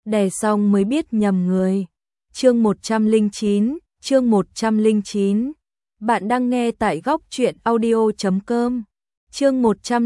đè xong mới biết nhầm người. Chương 109, chương 109. Bạn đang nghe tại góc truyện audio.com. Chương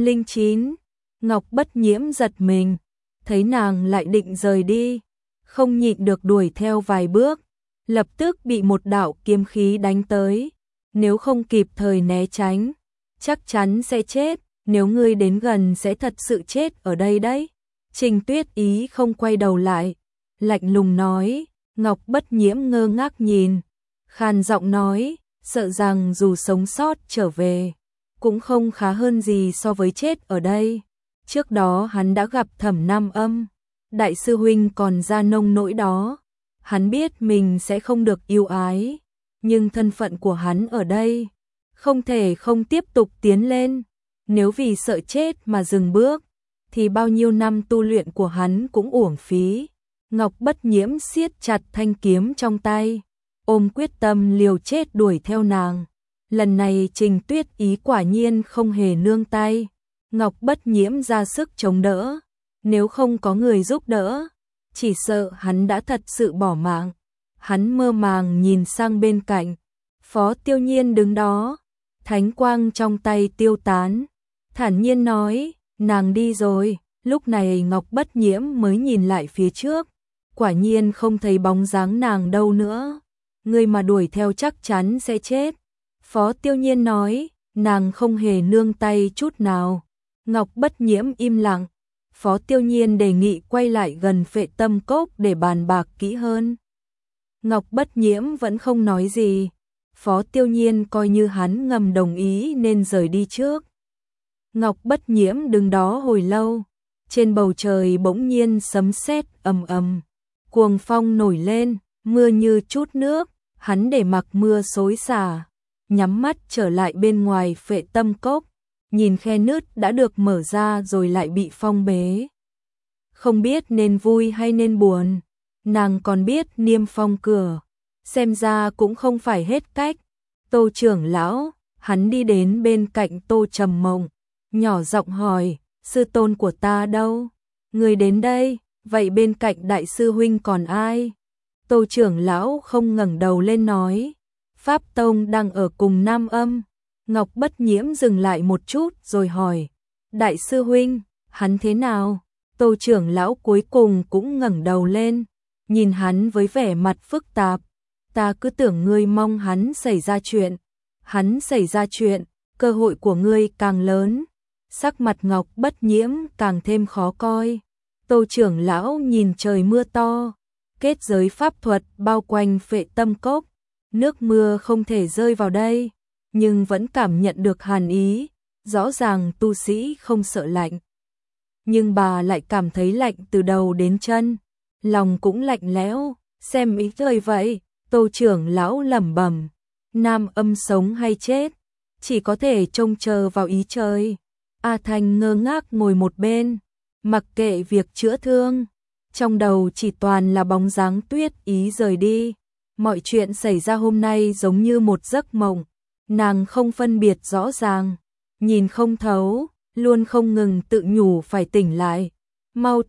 109. Ngọc Bất Nhiễm giật mình, thấy nàng lại định rời đi, không nhịn được đuổi theo vài bước, lập tức bị một đạo kiếm khí đánh tới, nếu không kịp thời né tránh, chắc chắn sẽ chết, nếu ngươi đến gần sẽ thật sự chết ở đây đấy. Trình Tuyết Ý không quay đầu lại, lạnh lùng nói. Ngọc Bất Nhiễm ngơ ngác nhìn, khàn giọng nói, sợ rằng dù sống sót trở về, cũng không khá hơn gì so với chết ở đây. Trước đó hắn đã gặp Thẩm Nam Âm, đại sư huynh còn ra nông nỗi đó, hắn biết mình sẽ không được yêu ái, nhưng thân phận của hắn ở đây, không thể không tiếp tục tiến lên, nếu vì sợ chết mà dừng bước, thì bao nhiêu năm tu luyện của hắn cũng uổng phí. Ngọc Bất Nhiễm siết chặt thanh kiếm trong tay, ôm quyết tâm liều chết đuổi theo nàng. Lần này Trình Tuyết Ý quả nhiên không hề nương tay. Ngọc Bất Nhiễm ra sức chống đỡ, nếu không có người giúp đỡ, chỉ sợ hắn đã thật sự bỏ mạng. Hắn mơ màng nhìn sang bên cạnh, Phó Tiêu Nhiên đứng đó, thánh quang trong tay tiêu tán, thản nhiên nói, nàng đi rồi. Lúc này Ngọc Bất Nhiễm mới nhìn lại phía trước, quả nhiên không thấy bóng dáng nàng đâu nữa. Người mà đuổi theo chắc chắn sẽ chết. Phó Tiêu Nhiên nói, nàng không hề nương tay chút nào. Ngọc Bất Nhiễm im lặng. Phó Tiêu Nhiên đề nghị quay lại gần Phệ Tâm Cốc để bàn bạc kỹ hơn. Ngọc Bất Nhiễm vẫn không nói gì. Phó Tiêu Nhiên coi như hắn ngầm đồng ý nên rời đi trước. Ngọc Bất Nhiễm đứng đó hồi lâu. Trên bầu trời bỗng nhiên sấm sét ầm ầm, cuồng phong nổi lên, mưa như chút nước, hắn để mặc mưa xối xả, nhắm mắt trở lại bên ngoài Phệ Tâm Cốc, nhìn khe nứt đã được mở ra rồi lại bị phong bế. Không biết nên vui hay nên buồn, nàng còn biết niêm phong cửa, xem ra cũng không phải hết cách. Tô trưởng lão, hắn đi đến bên cạnh Tô Trầm Mộng, nhỏ giọng hỏi, sư tôn của ta đâu? Người đến đây, vậy bên cạnh đại sư huynh còn ai? Tô trưởng lão không ngẩng đầu lên nói, Pháp Tông đang ở cùng Nam Âm. Ngọc Bất Nhiễm dừng lại một chút rồi hỏi, đại sư huynh, hắn thế nào? Tô trưởng lão cuối cùng cũng ngẩng đầu lên, nhìn hắn với vẻ mặt phức tạp, ta cứ tưởng ngươi mong hắn xảy ra chuyện. Hắn xảy ra chuyện, cơ hội của ngươi càng lớn. Sắc mặt Ngọc Bất Nhiễm càng thêm khó coi. Tô trưởng lão nhìn trời mưa to, kết giới pháp thuật bao quanh Phệ Tâm Cốc, nước mưa không thể rơi vào đây, nhưng vẫn cảm nhận được hàn ý, rõ ràng tu sĩ không sợ lạnh. Nhưng bà lại cảm thấy lạnh từ đầu đến chân, lòng cũng lạnh lẽo, xem ý trời vậy. Tô trưởng lão lẩm bẩm, Nam Âm sống hay chết, chỉ có thể trông chờ vào ý trời. A Thanh ngơ ngác ngồi một bên, mặc kệ việc chữa thương, trong đầu chỉ toàn là bóng dáng Tuyết Ý rời đi. Mọi chuyện xảy ra hôm nay giống như một giấc mộng, nàng không phân biệt rõ ràng, nhìn không thấu, luôn không ngừng tự nhủ phải tỉnh lại, mau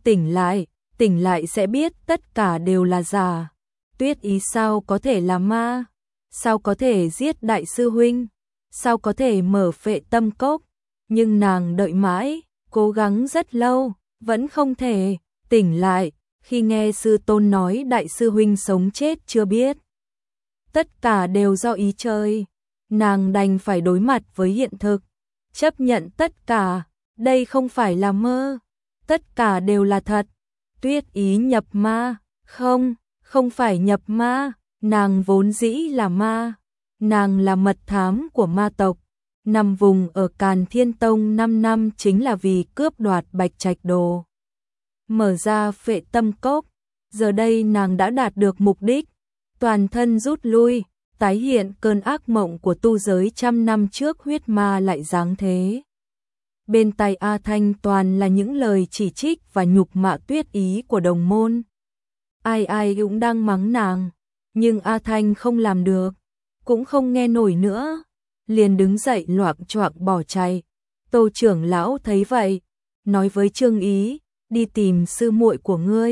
tỉnh lại sẽ biết tất cả đều là giả. Tuyết Ý sao có thể là ma? Sao có thể giết đại sư huynh? Sao có thể mở Phệ Tâm Cốc? Nhưng nàng đợi mãi, cố gắng rất lâu, vẫn không thể tỉnh lại. Khi nghe sư tôn nói đại sư huynh sống chết chưa biết, tất cả đều do ý trời, nàng đành phải đối mặt với hiện thực, chấp nhận tất cả, đây không phải là mơ, tất cả đều là thật. Tuyết Ý nhập ma, không phải nhập ma, nàng vốn dĩ là ma, nàng là mật thám của ma tộc, nằm vùng ở Càn Thiên Tông 5 năm chính là vì cướp đoạt Bạch Trạch Đồ. Mở ra Phệ Tâm Cốc, giờ đây nàng đã đạt được mục đích, toàn thân rút lui, tái hiện cơn ác mộng của tu giới trăm năm trước huyết ma lại giáng thế. Bên tai A Thanh toàn là những lời chỉ trích và nhục mạ Tuyết Ý của đồng môn. Ai cũng đang mắng nàng, nhưng A Thanh không làm được, cũng không nghe nổi nữa, liền đứng dậy loạng choạng bỏ chạy. Tô trưởng lão thấy vậy, nói với Trương Ý, đi tìm sư muội của ngươi.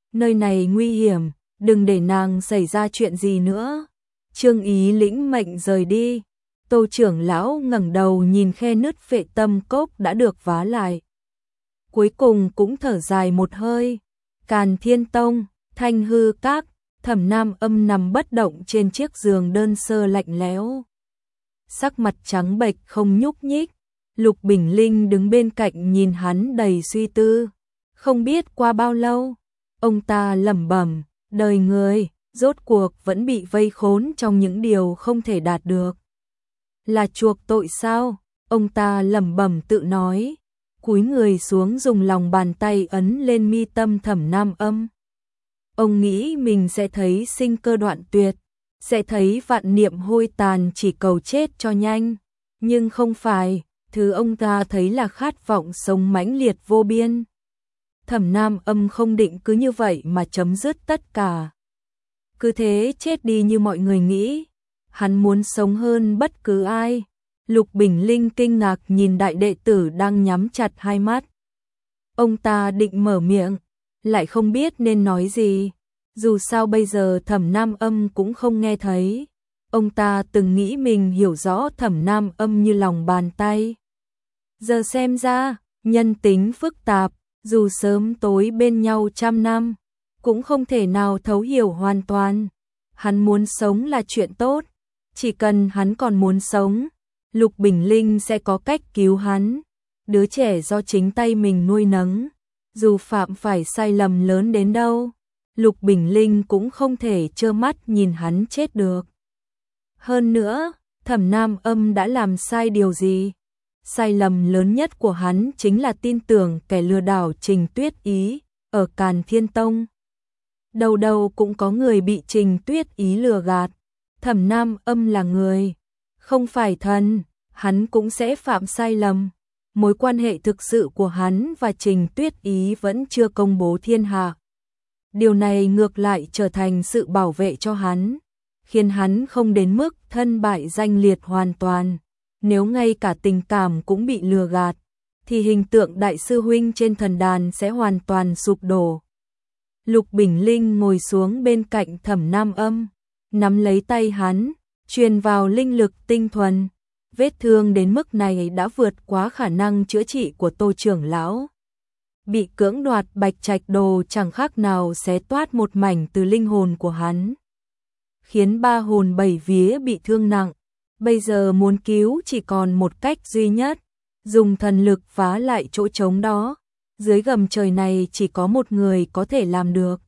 nơi này nguy hiểm, đừng để nàng xảy ra chuyện gì nữa. Trương Ý lĩnh mệnh rời đi. Tô trưởng lão ngẩng đầu nhìn khe nứt Phệ Tâm Cốc đã được vá lại. Cuối cùng cũng thở dài một hơi. Càn Thiên Tông, Thanh Hư Các, Thẩm Nam Âm nằm bất động trên chiếc giường đơn sơ lạnh lẽo. Sắc mặt trắng bệch không nhúc nhích. Lục Bình Linh đứng bên cạnh nhìn hắn đầy suy tư. Không biết qua bao lâu, ông ta lẩm bẩm, đời người, rốt cuộc vẫn bị vây khốn trong những điều không thể đạt được. Là chuộc tội sao? Ông ta lẩm bẩm tự nói, cúi người xuống dùng lòng bàn tay ấn lên mi tâm Thẩm Nam Âm. Ông nghĩ mình sẽ thấy sinh cơ đoạn tuyệt, sẽ thấy vạn niệm hôi tàn chỉ cầu chết cho nhanh. Nhưng không phải, thứ ông ta thấy là khát vọng sống mãnh liệt vô biên. Thẩm Nam Âm không định cứ như vậy mà chấm dứt tất cả. Cứ thế chết đi như mọi người nghĩ. Hắn muốn sống hơn bất cứ ai. Lục Bình Linh kinh ngạc nhìn đại đệ tử đang nhắm chặt hai mắt. Ông ta định mở miệng, lại không biết nên nói gì. Dù sao bây giờ Thẩm Nam Âm cũng không nghe thấy. Ông ta từng nghĩ mình hiểu rõ Thẩm Nam Âm như lòng bàn tay. Giờ xem ra, nhân tính phức tạp, dù sớm tối bên nhau trăm năm, cũng không thể nào thấu hiểu hoàn toàn. Hắn muốn sống là chuyện tốt, chỉ cần hắn còn muốn sống, Lục Bình Linh sẽ có cách cứu hắn. Đứa trẻ do chính tay mình nuôi nấng, dù phạm phải sai lầm lớn đến đâu, Lục Bình Linh cũng không thể trơ mắt nhìn hắn chết được. Hơn nữa, Thẩm Nam Âm đã làm sai điều gì? Sai lầm lớn nhất của hắn chính là tin tưởng kẻ lừa đảo Trình Tuyết Ý ở Càn Thiên Tông. Đầu đầu cũng có người bị Trình Tuyết Ý lừa gạt. Thẩm Nam Âm là người, không phải thần, hắn cũng sẽ phạm sai lầm. Mối quan hệ thực sự của hắn và Trình Tuyết Ý vẫn chưa công bố thiên hạ. Điều này ngược lại trở thành sự bảo vệ cho hắn, khiến hắn không đến mức thân bại danh liệt hoàn toàn. Nếu ngay cả tình cảm cũng bị lừa gạt, thì hình tượng đại sư huynh trên thần đàn sẽ hoàn toàn sụp đổ. Lục Bình Linh ngồi xuống bên cạnh Thẩm Nam Âm, nắm lấy tay hắn, truyền vào linh lực tinh thuần. Vết thương đến mức này đã vượt quá khả năng chữa trị của Tô trưởng lão. Bị cưỡng đoạt bạch trạch đồ chẳng khác nào xé toát một mảnh từ linh hồn của hắn, khiến ba hồn bảy vía bị thương nặng. Bây giờ muốn cứu chỉ còn một cách duy nhất, dùng thần lực phá lại chỗ trống đó. Dưới gầm trời này chỉ có một người có thể làm được.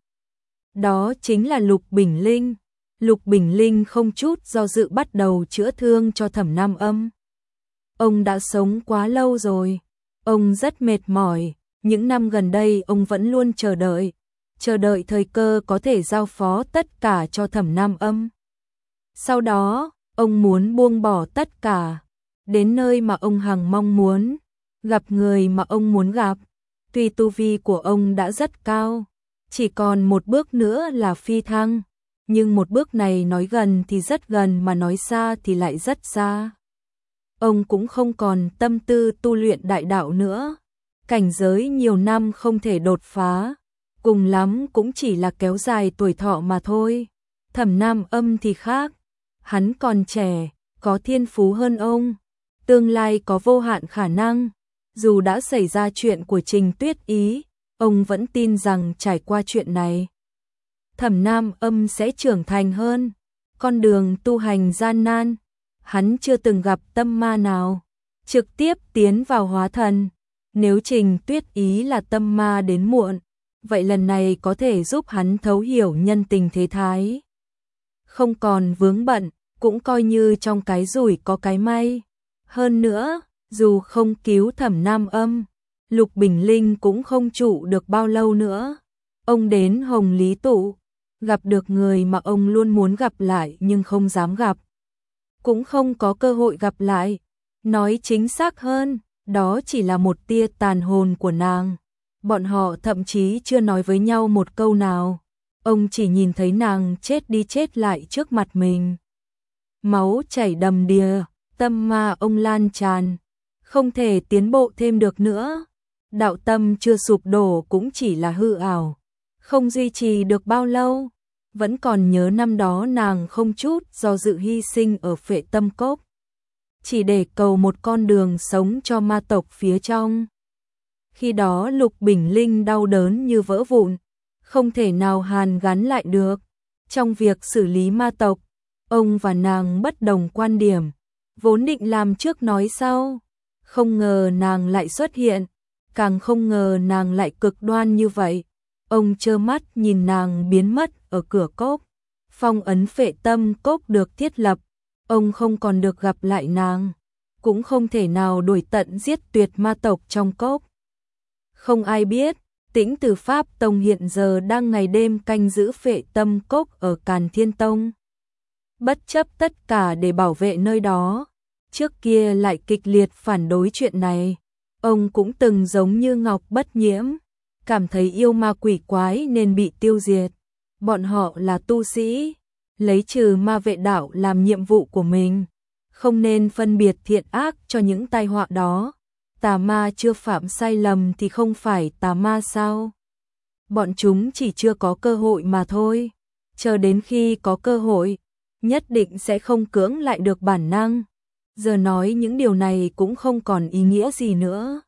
Đó chính là Lục Bình Linh. Lục Bình Linh không chút do dự bắt đầu chữa thương cho Thẩm Nam Âm. Ông đã sống quá lâu rồi, ông rất mệt mỏi. Những năm gần đây ông vẫn luôn chờ đợi thời cơ có thể giao phó tất cả cho Thẩm Nam Âm. Sau đó, ông muốn buông bỏ tất cả, đến nơi mà ông hằng mong muốn, gặp người mà ông muốn gặp. Tuy tu vi của ông đã rất cao, chỉ còn một bước nữa là phi thăng, nhưng một bước này nói gần thì rất gần mà nói xa thì lại rất xa. Ông cũng không còn tâm tư tu luyện đại đạo nữa, cảnh giới nhiều năm không thể đột phá, cùng lắm cũng chỉ là kéo dài tuổi thọ mà thôi. Thẩm Nam Âm thì khác, hắn còn trẻ, có thiên phú hơn ông, tương lai có vô hạn khả năng. Dù đã xảy ra chuyện của Trình Tuyết Ý, ông vẫn tin rằng trải qua chuyện này, Thẩm Nam Âm sẽ trưởng thành hơn. Con đường tu hành gian nan, hắn chưa từng gặp tâm ma nào trực tiếp tiến vào hóa thần. Nếu Trình Tuyết Ý là tâm ma đến muộn, vậy lần này có thể giúp hắn thấu hiểu nhân tình thế thái. Không còn vướng bận, cũng coi như trong cái rủi có cái may. Hơn nữa, dù không cứu Thẩm Nam Âm, Lục Bình Linh cũng không trụ được bao lâu nữa. Ông đến Hồng Lý Tụ, gặp được người mà ông luôn muốn gặp lại nhưng không dám gặp, cũng không có cơ hội gặp lại. Nói chính xác hơn, đó chỉ là một tia tàn hồn của nàng. Bọn họ thậm chí chưa nói với nhau một câu nào. Ông chỉ nhìn thấy nàng chết đi chết lại trước mặt mình. Máu chảy đầm đìa, tâm ma ông lan tràn, không thể tiến bộ thêm được nữa. Đạo tâm chưa sụp đổ cũng chỉ là hư ảo. không duy trì được bao lâu. Vẫn còn nhớ năm đó nàng không chút do dự hy sinh ở Phệ Tâm Cốc, chỉ để cầu một con đường sống cho ma tộc phía trong. Khi đó Lục Bình Linh đau đớn như vỡ vụn, không thể nào hàn gắn lại được. Trong việc xử lý ma tộc, ông và nàng bất đồng quan điểm, vốn định làm trước nói sau. Không ngờ nàng lại xuất hiện, càng không ngờ nàng lại cực đoan như vậy. Ông trơ mắt nhìn nàng biến mất ở cửa cốc. Phong ấn Phệ Tâm Cốc được thiết lập, ông không còn được gặp lại nàng, cũng không thể nào đuổi tận giết tuyệt ma tộc trong cốc. Không ai biết, Tĩnh Từ Pháp Tông hiện giờ đang ngày đêm canh giữ Phệ Tâm Cốc ở Càn Thiên Tông. Bất chấp tất cả để bảo vệ nơi đó, trước kia lại kịch liệt phản đối chuyện này. Ông cũng từng giống như Ngọc Bất Nhiễm, cảm thấy yêu ma quỷ quái nên bị tiêu diệt. Bọn họ là tu sĩ, lấy trừ ma vệ đạo làm nhiệm vụ của mình, không nên phân biệt thiện ác cho những tai họa đó. Tà ma chưa phạm sai lầm thì không phải tà ma sao? Bọn chúng chỉ chưa có cơ hội mà thôi. Chờ đến khi có cơ hội, nhất định sẽ không cưỡng lại được bản năng. Giờ nói những điều này cũng không còn ý nghĩa gì nữa.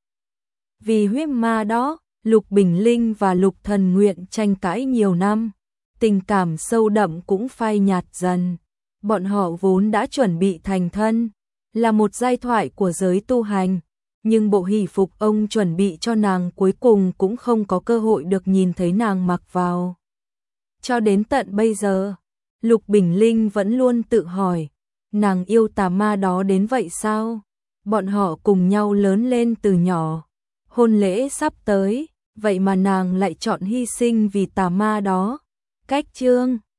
Vì huyết ma đó, Lục Bình Linh và Lục Thần Nguyện tranh cãi nhiều năm, tình cảm sâu đậm cũng phai nhạt dần. Bọn họ vốn đã chuẩn bị thành thân, là một giai thoại của giới tu hành, nhưng bộ hỷ phục ông chuẩn bị cho nàng cuối cùng cũng không có cơ hội được nhìn thấy nàng mặc vào. Cho đến tận bây giờ, Lục Bình Linh vẫn luôn tự hỏi, nàng yêu tà ma đó đến vậy sao? Bọn họ cùng nhau lớn lên từ nhỏ, hôn lễ sắp tới, vậy mà nàng lại chọn hy sinh vì tà ma đó. Cách chương